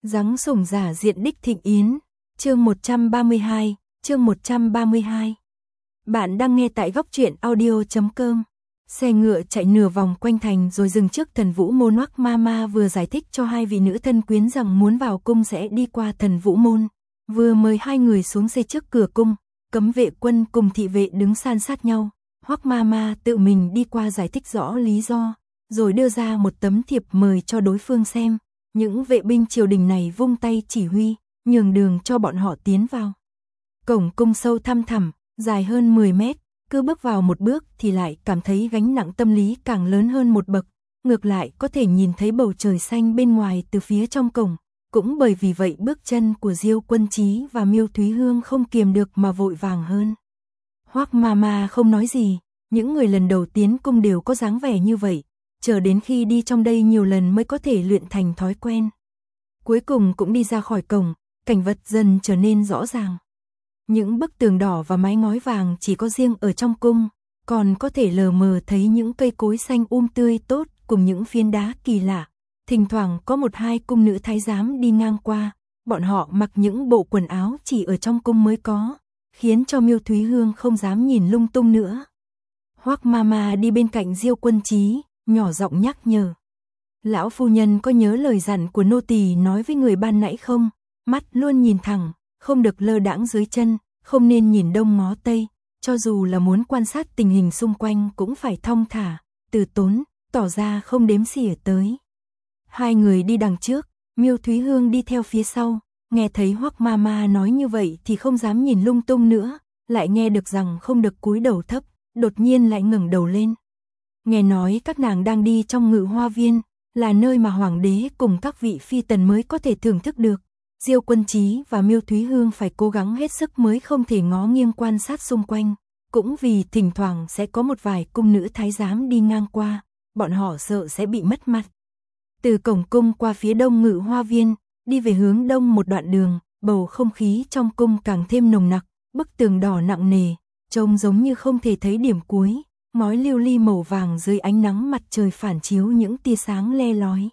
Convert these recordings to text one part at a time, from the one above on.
Giáng sủng giả diện đích thịnh yến, chương 132, chương 132. Bạn đang nghe tại góc truyện audio.com. Xe ngựa chạy nửa vòng quanh thành rồi dừng trước Thần Vũ Môn. Hoắc Mama vừa giải thích cho hai vị nữ thân quyến rằng muốn vào cung sẽ đi qua Thần Vũ Môn, vừa mời hai người xuống xe trước cửa cung. Cấm vệ quân cùng thị vệ đứng san sát nhau. Hoắc Mama tự mình đi qua giải thích rõ lý do, rồi đưa ra một tấm thiệp mời cho đối phương xem. Những vệ binh triều đình này vung tay chỉ huy, nhường đường cho bọn họ tiến vào. Cổng cung sâu thăm thẳm, dài hơn 10 mét, cứ bước vào một bước thì lại cảm thấy gánh nặng tâm lý càng lớn hơn một bậc. Ngược lại có thể nhìn thấy bầu trời xanh bên ngoài từ phía trong cổng. Cũng bởi vì vậy bước chân của Diêu Quân Chí và Miêu Thúy Hương không kiềm được mà vội vàng hơn. Hoắc Mama không nói gì, những người lần đầu tiến cung đều có dáng vẻ như vậy, chờ đến khi đi trong đây nhiều lần mới có thể luyện thành thói quen. Cuối cùng cũng đi ra khỏi cổng, cảnh vật dần trở nên rõ ràng. Những bức tường đỏ và mái ngói vàng chỉ có riêng ở trong cung, còn có thể lờ mờ thấy những cây cối xanh tươi tốt cùng những phiến đá kỳ lạ. Thỉnh thoảng có một hai cung nữ thái giám đi ngang qua, bọn họ mặc những bộ quần áo chỉ ở trong cung mới có, khiến cho Miêu Thúy Hương không dám nhìn lung tung nữa. Hoắc Mama đi bên cạnh Diêu Quân Chí, nhỏ giọng nhắc nhở. Lão phu nhân có nhớ lời dặn của nô tỳ nói với người ban nãy không? Mắt luôn nhìn thẳng, không được lơ đãng dưới chân, không nên nhìn đông ngó tây, cho dù là muốn quan sát tình hình xung quanh cũng phải thong thả, từ tốn, tỏ ra không đếm xỉa tới. Hai người đi đằng trước, Miêu Thúy Hương đi theo phía sau, nghe thấy Hoắc Mama nói như vậy thì không dám nhìn lung tung nữa, lại nghe được rằng không được cúi đầu thấp, đột nhiên lại ngẩng đầu lên. Nghe nói các nàng đang đi trong Ngự Hoa Viên, là nơi mà hoàng đế cùng các vị phi tần mới có thể thưởng thức được. Diêu Quân Chí và Miêu Thúy Hương phải cố gắng hết sức mới không thể ngó nghiêng quan sát xung quanh, cũng vì thỉnh thoảng sẽ có một vài cung nữ thái giám đi ngang qua, bọn họ sợ sẽ bị mất mặt. Từ cổng cung qua phía đông Ngự Hoa Viên, đi về hướng đông một đoạn đường, bầu không khí trong cung càng thêm nồng nặc, bức tường đỏ nặng nề, trông giống như không thể thấy điểm cuối. Ngói lưu ly màu vàng dưới ánh nắng mặt trời phản chiếu những tia sáng le lói.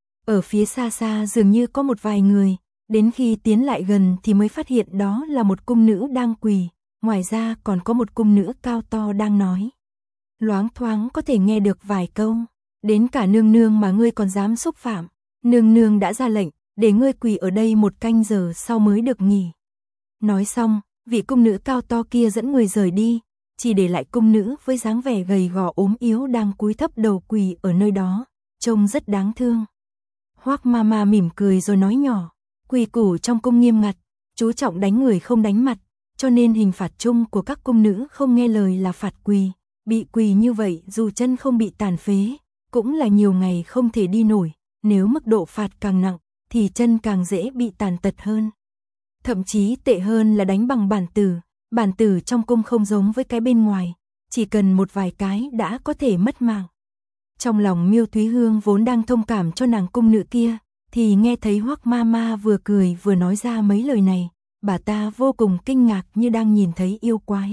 Ở phía xa xa dường như có một vài người, đến khi tiến lại gần thì mới phát hiện đó là một cung nữ đang quỳ, ngoài ra còn có một cung nữ cao to đang nói. Loáng thoáng có thể nghe được vài câu, đến cả nương nương mà ngươi còn dám xúc phạm, nương nương đã ra lệnh, để ngươi quỳ ở đây 1 canh giờ sau mới được nghỉ. Nói xong, vị cung nữ cao to kia dẫn người rời đi, chỉ để lại cung nữ với dáng vẻ gầy gò ốm yếu đang cúi thấp đầu quỳ ở nơi đó, trông rất đáng thương. Hoắc Mama mỉm cười rồi nói nhỏ, quy củ trong cung nghiêm ngặt, chú trọng đánh người không đánh mặt, cho nên hình phạt chung của các cung nữ không nghe lời là phạt quỳ, bị quỳ như vậy dù chân không bị tàn phế, cũng là nhiều ngày không thể đi nổi, nếu mức độ phạt càng nặng thì chân càng dễ bị tàn tật hơn. Thậm chí tệ hơn là đánh bằng bản tử trong cung không giống với cái bên ngoài, chỉ cần một vài cái đã có thể mất mạng. Trong lòng Miêu Thúy Hương vốn đang thông cảm cho nàng cung nữ kia, thì nghe thấy Hoắc Mama vừa cười vừa nói ra mấy lời này, bà ta vô cùng kinh ngạc như đang nhìn thấy yêu quái.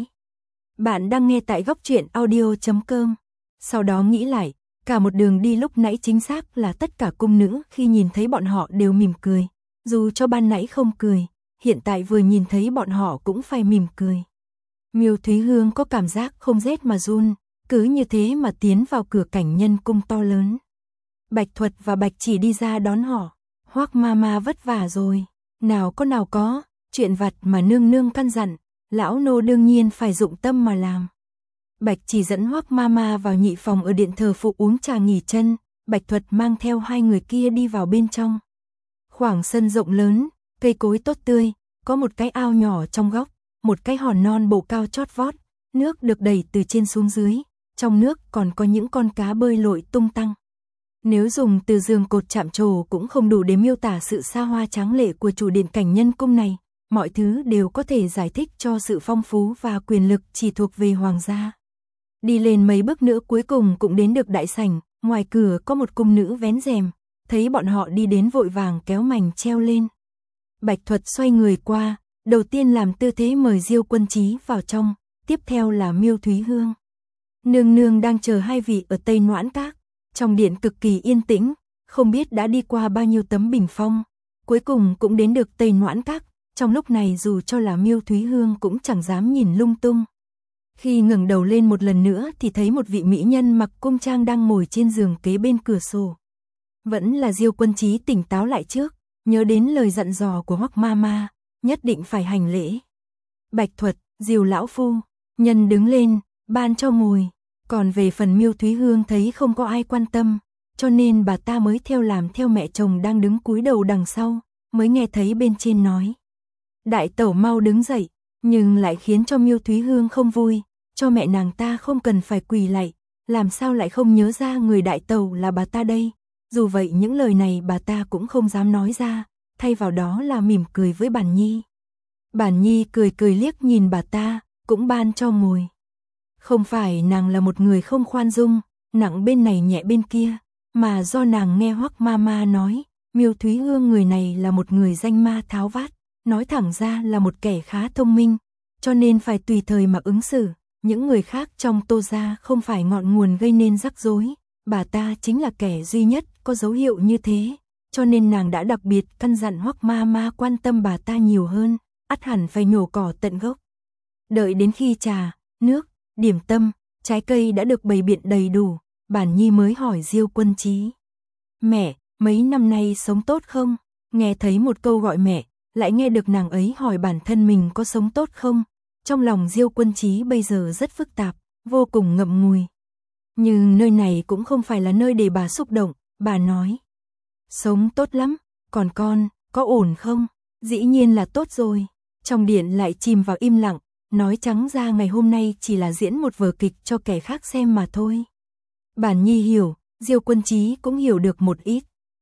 Bạn đang nghe tại góc truyện audio.com. Sau đó nghĩ lại, cả một đường đi lúc nãy chính xác là tất cả cung nữ khi nhìn thấy bọn họ đều mỉm cười, dù cho ban nãy không cười. Hiện tại vừa nhìn thấy bọn họ cũng phải mỉm cười. Miêu Thúy Hương có cảm giác không rét mà run, cứ như thế mà tiến vào cửa cảnh nhân cung to lớn. Bạch Thuật và Bạch Chỉ đi ra đón họ. Hoắc Mama vất vả rồi. Nào có, chuyện vặt mà nương nương căn dặn, lão nô đương nhiên phải dụng tâm mà làm. Bạch Chỉ dẫn Hoắc Mama vào nhị phòng ở điện thờ phụ uống trà nghỉ chân, Bạch Thuật mang theo hai người kia đi vào bên trong. Khoảng sân rộng lớn, cây cối tốt tươi, có một cái ao nhỏ trong góc, một cái hòn non bộ cao chót vót, nước được đẩy từ trên xuống dưới, trong nước còn có những con cá bơi lội tung tăng. Nếu dùng từ giường cột chạm trổ cũng không đủ để miêu tả sự xa hoa tráng lệ của chủ điện cảnh nhân cung này, mọi thứ đều có thể giải thích cho sự phong phú và quyền lực chỉ thuộc về hoàng gia. Đi lên mấy bước nữa cuối cùng cũng đến được đại sảnh, ngoài cửa có một cung nữ vén rèm, thấy bọn họ đi đến vội vàng kéo mành treo lên. Bạch Thuật xoay người qua, đầu tiên làm tư thế mời Diêu Quân Chí vào trong, tiếp theo là Miêu Thúy Hương. Nương nương đang chờ hai vị ở Tây Noãn Các, trong điện cực kỳ yên tĩnh, không biết đã đi qua bao nhiêu tấm bình phong, cuối cùng cũng đến được Tây Noãn Các, trong lúc này dù cho là Miêu Thúy Hương cũng chẳng dám nhìn lung tung. Khi ngẩng đầu lên một lần nữa thì thấy một vị mỹ nhân mặc cung trang đang ngồi trên giường kế bên cửa sổ. Vẫn là Diêu Quân Chí tỉnh táo lại trước, nhớ đến lời dặn dò của Hoắc Mama, nhất định phải hành lễ. Bạch Thuật, Diêu lão phu, nhân đứng lên, ban cho ngồi. Còn về phần Miêu Thúy Hương thấy không có ai quan tâm, cho nên bà ta mới theo làm theo mẹ chồng đang đứng cúi đầu đằng sau, mới nghe thấy bên trên nói. Đại tẩu mau đứng dậy, nhưng lại khiến cho Miêu Thúy Hương không vui, cho mẹ nàng ta không cần phải quỳ lạy, làm sao lại không nhớ ra người đại tẩu là bà ta đây. Dù vậy những lời này bà ta cũng không dám nói ra, thay vào đó là mỉm cười với Bản Nhi. Bản Nhi cười cười liếc nhìn bà ta, cũng ban cho ngồi. Không phải nàng là một người không khoan dung, nặng bên này nhẹ bên kia, mà do nàng nghe Hoắc Mama nói, Miêu Thúy Hương người này là một người danh ma tháo vát, nói thẳng ra là một kẻ khá thông minh, cho nên phải tùy thời mà ứng xử, những người khác trong Tô gia không phải ngọn nguồn gây nên rắc rối, bà ta chính là kẻ duy nhất có dấu hiệu như thế, cho nên nàng đã đặc biệt căn dặn Hoắc Mama quan tâm bà ta nhiều hơn, ắt hẳn phải nhổ cỏ tận gốc. Đợi đến khi trà, nước, điểm tâm, trái cây đã được bày biện đầy đủ, Bản Nhi mới hỏi Diêu Quân Chí. Mẹ, mấy năm nay sống tốt không? Nghe thấy một câu gọi mẹ, lại nghe được nàng ấy hỏi bản thân mình có sống tốt không? Trong lòng Diêu Quân Chí bây giờ rất phức tạp, vô cùng ngậm ngùi. Nhưng nơi này cũng không phải là nơi để bà xúc động, bà nói. Sống tốt lắm, còn con, có ổn không? Dĩ nhiên là tốt rồi. Trong điện lại chìm vào im lặng, nói trắng ra ngày hôm nay chỉ là diễn một vở kịch cho kẻ khác xem mà thôi. Bản Nhi hiểu, Diêu Quân Chí cũng hiểu được một ít.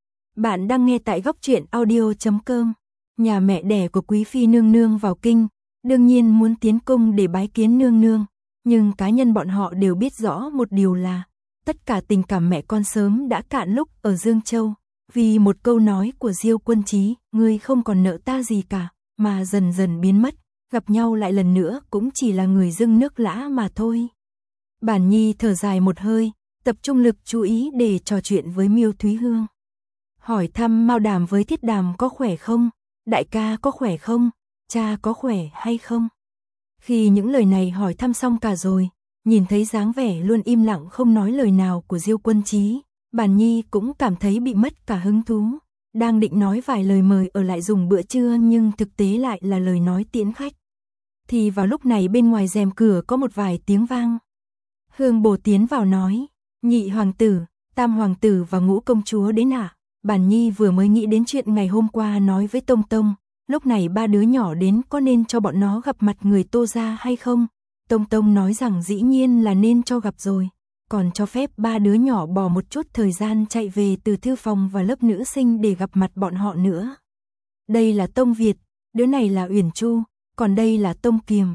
Bạn đang nghe tại góc truyện audio.com. Nhà mẹ đẻ của Quý Phi nương nương vào kinh, đương nhiên muốn tiến cung để bái kiến nương nương, nhưng cá nhân bọn họ đều biết rõ một điều là, tất cả tình cảm mẹ con sớm đã cạn lúc ở Dương Châu, vì một câu nói của Diêu Quân Chí, ngươi không còn nợ ta gì cả, mà dần dần biến mất, gặp nhau lại lần nữa cũng chỉ là người dưng nước lã mà thôi. Bản Nhi thở dài một hơi, tập trung lực chú ý để trò chuyện với Miêu Thúy Hương. Hỏi thăm Mao Đàm với Thiết Đàm có khỏe không? Đại ca có khỏe không? Cha có khỏe hay không? Khi những lời này hỏi thăm xong cả rồi, nhìn thấy dáng vẻ luôn im lặng không nói lời nào của Diêu Quân Chí, Bản Nhi cũng cảm thấy bị mất cả hứng thú. Đang định nói vài lời mời ở lại dùng bữa trưa nhưng thực tế lại là lời nói tiễn khách. Thì vào lúc này bên ngoài rèm cửa có một vài tiếng vang. Hương Bồ tiến vào nói, nhị hoàng tử, tam hoàng tử và ngũ công chúa đến ạ. Bản Nhi vừa mới nghĩ đến chuyện ngày hôm qua nói với Tông Tông, lúc này ba đứa nhỏ đến có nên cho bọn nó gặp mặt người Tô gia hay không? Tông Tông nói rằng dĩ nhiên là nên cho gặp rồi, còn cho phép ba đứa nhỏ bỏ một chút thời gian chạy về từ thư phòng và lớp nữ sinh để gặp mặt bọn họ nữa. Đây là Tông Việt, đứa này là Uyển Chu, còn đây là Tông Kiềm.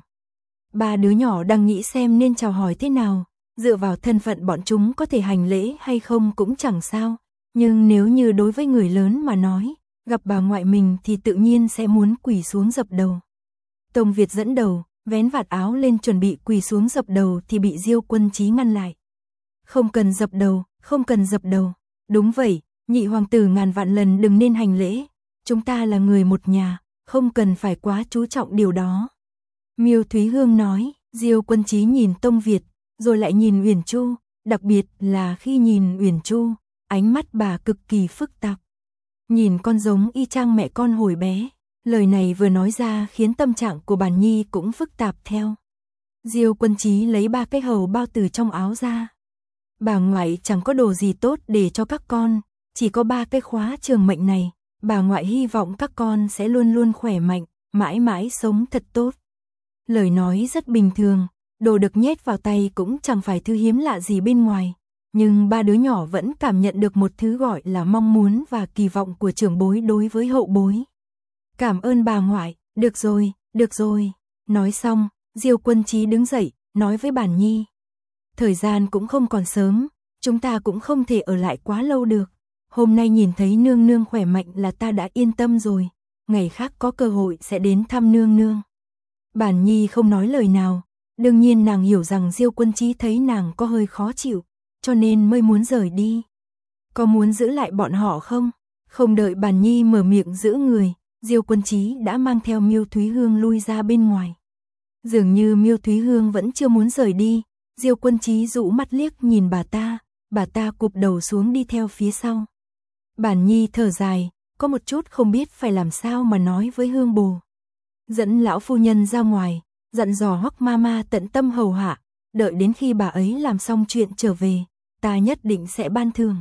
Ba đứa nhỏ đang nghĩ xem nên chào hỏi thế nào, dựa vào thân phận bọn chúng có thể hành lễ hay không cũng chẳng sao, nhưng nếu như đối với người lớn mà nói, gặp bà ngoại mình thì tự nhiên sẽ muốn quỳ xuống dập đầu. Tông Việt dẫn đầu, vén vạt áo lên chuẩn bị quỳ xuống dập đầu thì bị Diêu Quân Chí ngăn lại. Không cần dập đầu, không cần dập đầu. Đúng vậy, nhị hoàng tử ngàn vạn lần đừng nên hành lễ. Chúng ta là người một nhà, không cần phải quá chú trọng điều đó. Miêu Thúy Hương nói, Diêu Quân Chí nhìn Tông Việt, rồi lại nhìn Uyển Chu, đặc biệt là khi nhìn Uyển Chu, ánh mắt bà cực kỳ phức tạp. Nhìn con giống y chang mẹ con hồi bé. Lời này vừa nói ra khiến tâm trạng của Bản Nhi cũng phức tạp theo. Diêu Quân Chí lấy ba cái hầu bao từ trong áo ra. Bà ngoại chẳng có đồ gì tốt để cho các con, chỉ có ba cái khóa trường mệnh này. Bà ngoại hy vọng các con sẽ luôn luôn khỏe mạnh, mãi mãi sống thật tốt. Lời nói rất bình thường, đồ được nhét vào tay cũng chẳng phải thứ hiếm lạ gì bên ngoài. Nhưng ba đứa nhỏ vẫn cảm nhận được một thứ gọi là mong muốn và kỳ vọng của trưởng bối đối với hậu bối. Cảm ơn bà ngoại, được rồi, được rồi. Nói xong, Diêu Quân Chí đứng dậy, nói với Bản Nhi. Thời gian cũng không còn sớm, chúng ta cũng không thể ở lại quá lâu được. Hôm nay nhìn thấy nương nương khỏe mạnh là ta đã yên tâm rồi, ngày khác có cơ hội sẽ đến thăm nương nương. Bản Nhi không nói lời nào, đương nhiên nàng hiểu rằng Diêu Quân Chí thấy nàng có hơi khó chịu, cho nên mới muốn rời đi. Có muốn giữ lại bọn họ không? Không đợi Bàn Nhi mở miệng giữ người, Diêu Quân Chí đã mang theo Miêu Thúy Hương lui ra bên ngoài. Dường như Miêu Thúy Hương vẫn chưa muốn rời đi, Diêu Quân Chí dụ mắt liếc nhìn bà ta cụp đầu xuống đi theo phía sau. Bàn Nhi thở dài, có một chút không biết phải làm sao mà nói với Hương Bồ. Dẫn lão phu nhân ra ngoài, dặn dò Hoắc Mama tận tâm hầu hạ, đợi đến khi bà ấy làm xong chuyện trở về, ta nhất định sẽ ban thưởng.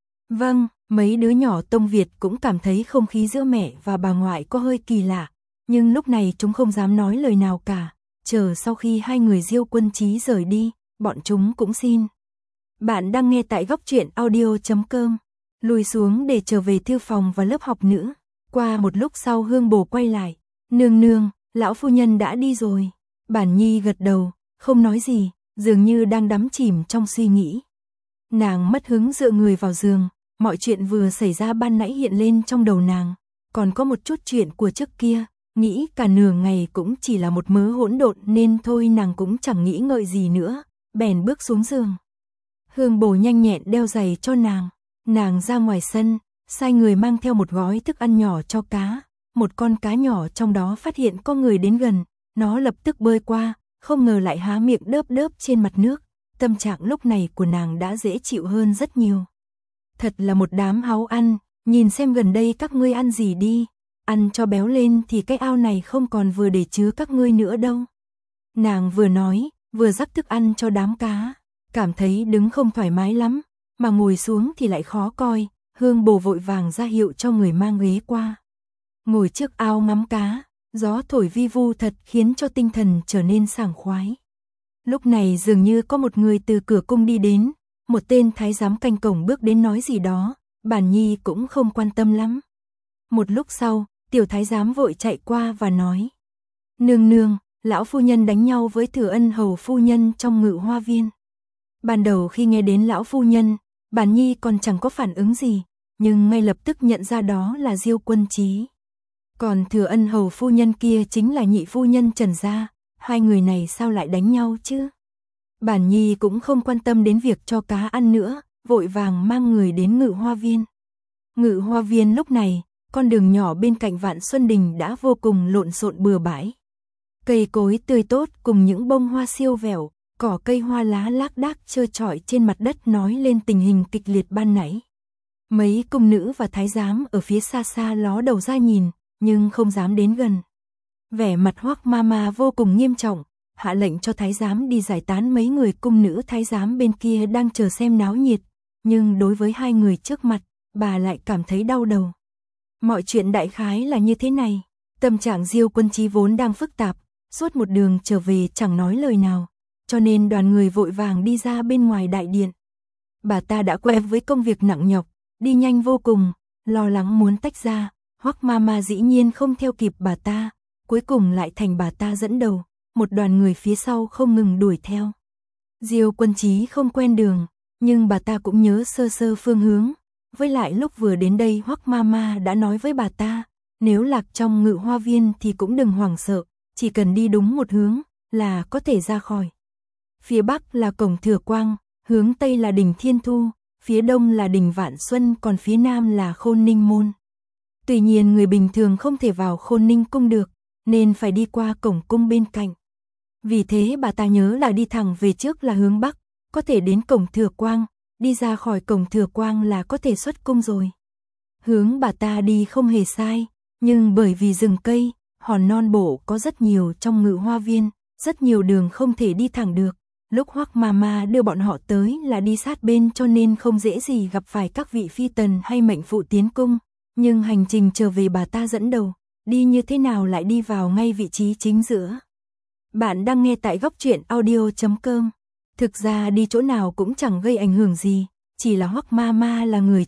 Vâng, mấy đứa nhỏ Tông Việt cũng cảm thấy không khí giữa mẹ và bà ngoại có hơi kỳ lạ, nhưng lúc này chúng không dám nói lời nào cả, chờ sau khi hai người Diêu Quân Chí rời đi, bọn chúng cũng xin. Bạn đang nghe tại góc truyện audio.com, lùi xuống để trở về thư phòng và lớp học nữa. Qua một lúc sau Hương Bồ quay lại, nương nương, lão phu nhân đã đi rồi. Bản Nhi gật đầu, không nói gì, dường như đang đắm chìm trong suy nghĩ. Nàng mất hứng dựa người vào giường, mọi chuyện vừa xảy ra ban nãy hiện lên trong đầu nàng, còn có một chút chuyện của trước kia, nghĩ cả nửa ngày cũng chỉ là một mớ hỗn độn nên thôi nàng cũng chẳng nghĩ ngợi gì nữa, bèn bước xuống giường. Hương Bồ nhanh nhẹn đeo giày cho nàng ra ngoài sân, sai người mang theo một gói thức ăn nhỏ cho cá, một con cá nhỏ trong đó phát hiện có người đến gần, nó lập tức bơi qua, không ngờ lại há miệng đớp trên mặt nước, tâm trạng lúc này của nàng đã dễ chịu hơn rất nhiều. Thật là một đám háu ăn, nhìn xem gần đây các ngươi ăn gì đi, ăn cho béo lên thì cái ao này không còn vừa để chứa các ngươi nữa đâu. Nàng vừa nói, vừa rắc thức ăn cho đám cá, cảm thấy đứng không thoải mái lắm, mà ngồi xuống thì lại khó coi, Hương Bồ vội vàng ra hiệu cho người mang ghế qua. Ngồi trước ao ngắm cá, gió thổi vi vu thật khiến cho tinh thần trở nên sảng khoái. Lúc này dường như có một người từ cửa cung đi đến, một tên thái giám canh cổng bước đến nói gì đó, Bản Nhi cũng không quan tâm lắm. Một lúc sau, tiểu thái giám vội chạy qua và nói: Nương nương, lão phu nhân đánh nhau với Thừa Ân hầu phu nhân trong Ngự Hoa viên. Ban đầu khi nghe đến lão phu nhân, Bản Nhi còn chẳng có phản ứng gì, nhưng ngay lập tức nhận ra đó là Diêu Quân Chí. Còn Thừa Ân hầu phu nhân kia chính là nhị phu nhân Trần gia, hai người này sao lại đánh nhau chứ? Bản Nhi cũng không quan tâm đến việc cho cá ăn nữa, vội vàng mang người đến Ngự Hoa viên. Ngự Hoa viên lúc này, con đường nhỏ bên cạnh Vạn Xuân Đình đã vô cùng lộn xộn bừa bãi. Cây cối tươi tốt cùng những bông hoa siêu vẹo, cỏ cây hoa lá lác đác trơ trọi trên mặt đất nói lên tình hình kịch liệt ban nãy. Mấy cung nữ và thái giám ở phía xa xa ló đầu ra nhìn, nhưng không dám đến gần. Vẻ mặt Hoắc Mama vô cùng nghiêm trọng, hạ lệnh cho thái giám đi giải tán mấy người cung nữ thái giám bên kia đang chờ xem náo nhiệt, nhưng đối với hai người trước mặt, bà lại cảm thấy đau đầu. Mọi chuyện đại khái là như thế này, tâm trạng Diêu Quân Chí vốn đang phức tạp, suốt một đường trở về chẳng nói lời nào, cho nên đoàn người vội vàng đi ra bên ngoài đại điện. Bà ta đã quen với công việc nặng nhọc, đi nhanh vô cùng, lo lắng muốn tách ra, Hoắc Mama dĩ nhiên không theo kịp bà ta, cuối cùng lại thành bà ta dẫn đầu, một đoàn người phía sau không ngừng đuổi theo. Diêu Quân Chí không quen đường, nhưng bà ta cũng nhớ sơ sơ phương hướng, với lại lúc vừa đến đây Hoắc Mama đã nói với bà ta, nếu lạc trong Ngự Hoa viên thì cũng đừng hoảng sợ, chỉ cần đi đúng một hướng là có thể ra khỏi. Phía bắc là cổng Thừa Quang, hướng tây là đỉnh Thiên Thu, phía đông là đỉnh Vạn Xuân, còn phía nam là Khôn Ninh môn. Tuy nhiên người bình thường không thể vào Khôn Ninh cung được, nên phải đi qua cổng cung bên cạnh. Vì thế bà ta nhớ là đi thẳng về trước là hướng bắc, có thể đến cổng Thừa Quang, đi ra khỏi cổng Thừa Quang là có thể xuất cung rồi. Hướng bà ta đi không hề sai, nhưng bởi vì rừng cây, hòn non bộ có rất nhiều trong Ngự Hoa viên, rất nhiều đường không thể đi thẳng được. Lúc Hoắc Mama đưa bọn họ tới là đi sát bên cho nên không dễ gì gặp phải các vị phi tần hay mệnh phụ tiến cung, nhưng hành trình trở về bà ta dẫn đầu, đi như thế nào lại đi vào ngay vị trí chính giữa. Bạn đang nghe tại góc truyện audio.com. Thực ra đi chỗ nào cũng chẳng gây ảnh hưởng gì, chỉ là Hoắc Mama là người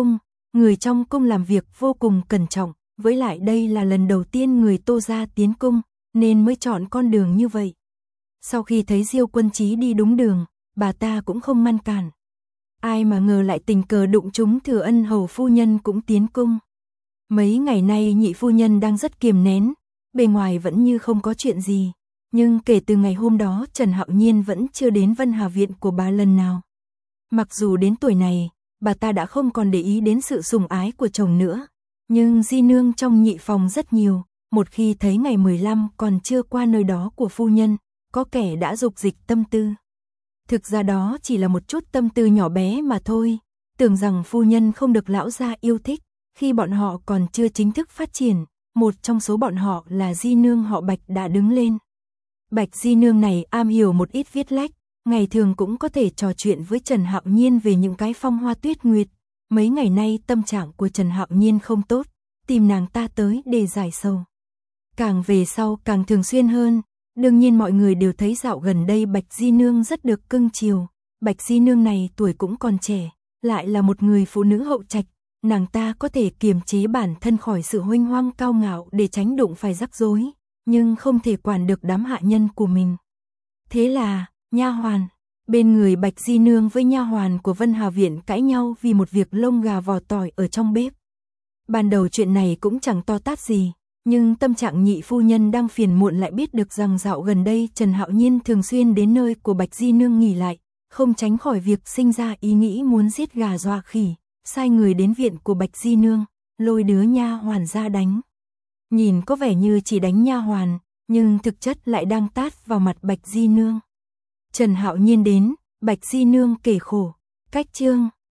trong cung làm việc vô cùng cẩn trọng, với lại đây là lần đầu tiên người Tô gia tiến cung, nên mới chọn con đường như vậy. Sau khi thấy Diêu Quân Chí đi đúng đường, bà ta cũng không ngăn cản. Ai mà ngờ lại tình cờ đụng trúng Thừa Ân hầu phu nhân cũng tiến cung. Mấy ngày nay nhị phu nhân đang rất kiềm nén, bề ngoài vẫn như không có chuyện gì, nhưng kể từ ngày hôm đó Trần Hạo Nhiên vẫn chưa đến Vân Hà viện của bà lần nào. Mặc dù đến tuổi này, bà ta đã không còn để ý đến sự sủng ái của chồng nữa. Nhưng di nương trong nhị phòng rất nhiều, một khi thấy ngày 15 còn chưa qua nơi đó của phu nhân, có kẻ đã dục dịch tâm tư. Thực ra đó chỉ là một chút tâm tư nhỏ bé mà thôi, tưởng rằng phu nhân không được lão gia yêu thích, khi bọn họ còn chưa chính thức phát triển, một trong số bọn họ là di nương họ Bạch đã đứng lên. Bạch di nương này am hiểu một ít viết lách, ngày thường cũng có thể trò chuyện với Trần Hạo Nhiên về những cái phong hoa tuyết nguyệt. Mấy ngày nay tâm trạng của Trần Hạo Nhiên không tốt, tìm nàng ta tới để giải sầu. Càng về sau càng thường xuyên hơn, đương nhiên mọi người đều thấy dạo gần đây Bạch di nương rất được cưng chiều. Bạch di nương này tuổi cũng còn trẻ, lại là một người phụ nữ hậu trạch, nàng ta có thể kiềm chế bản thân khỏi sự huênh hoang cao ngạo để tránh đụng phải rắc rối, nhưng không thể quản được đám hạ nhân của mình. Thế là, nha hoàn, bên người Bạch di nương với nha hoàn của Vân Hà Viện cãi nhau vì một việc lông gà vò tỏi ở trong bếp. Ban đầu chuyện này cũng chẳng to tát gì, nhưng tâm trạng nhị phu nhân đang phiền muộn lại biết được rằng dạo gần đây Trần Hạo Nhiên thường xuyên đến nơi của Bạch di nương nghỉ lại, không tránh khỏi việc sinh ra ý nghĩ muốn giết gà dọa khỉ, sai người đến viện của Bạch di nương, lôi đứa nha hoàn ra đánh. Nhìn có vẻ như chỉ đánh nha hoàn, nhưng thực chất lại đang tát vào mặt Bạch di nương. Trần Hạo Nhiên đến, Bạch di nương kể khổ, cách chương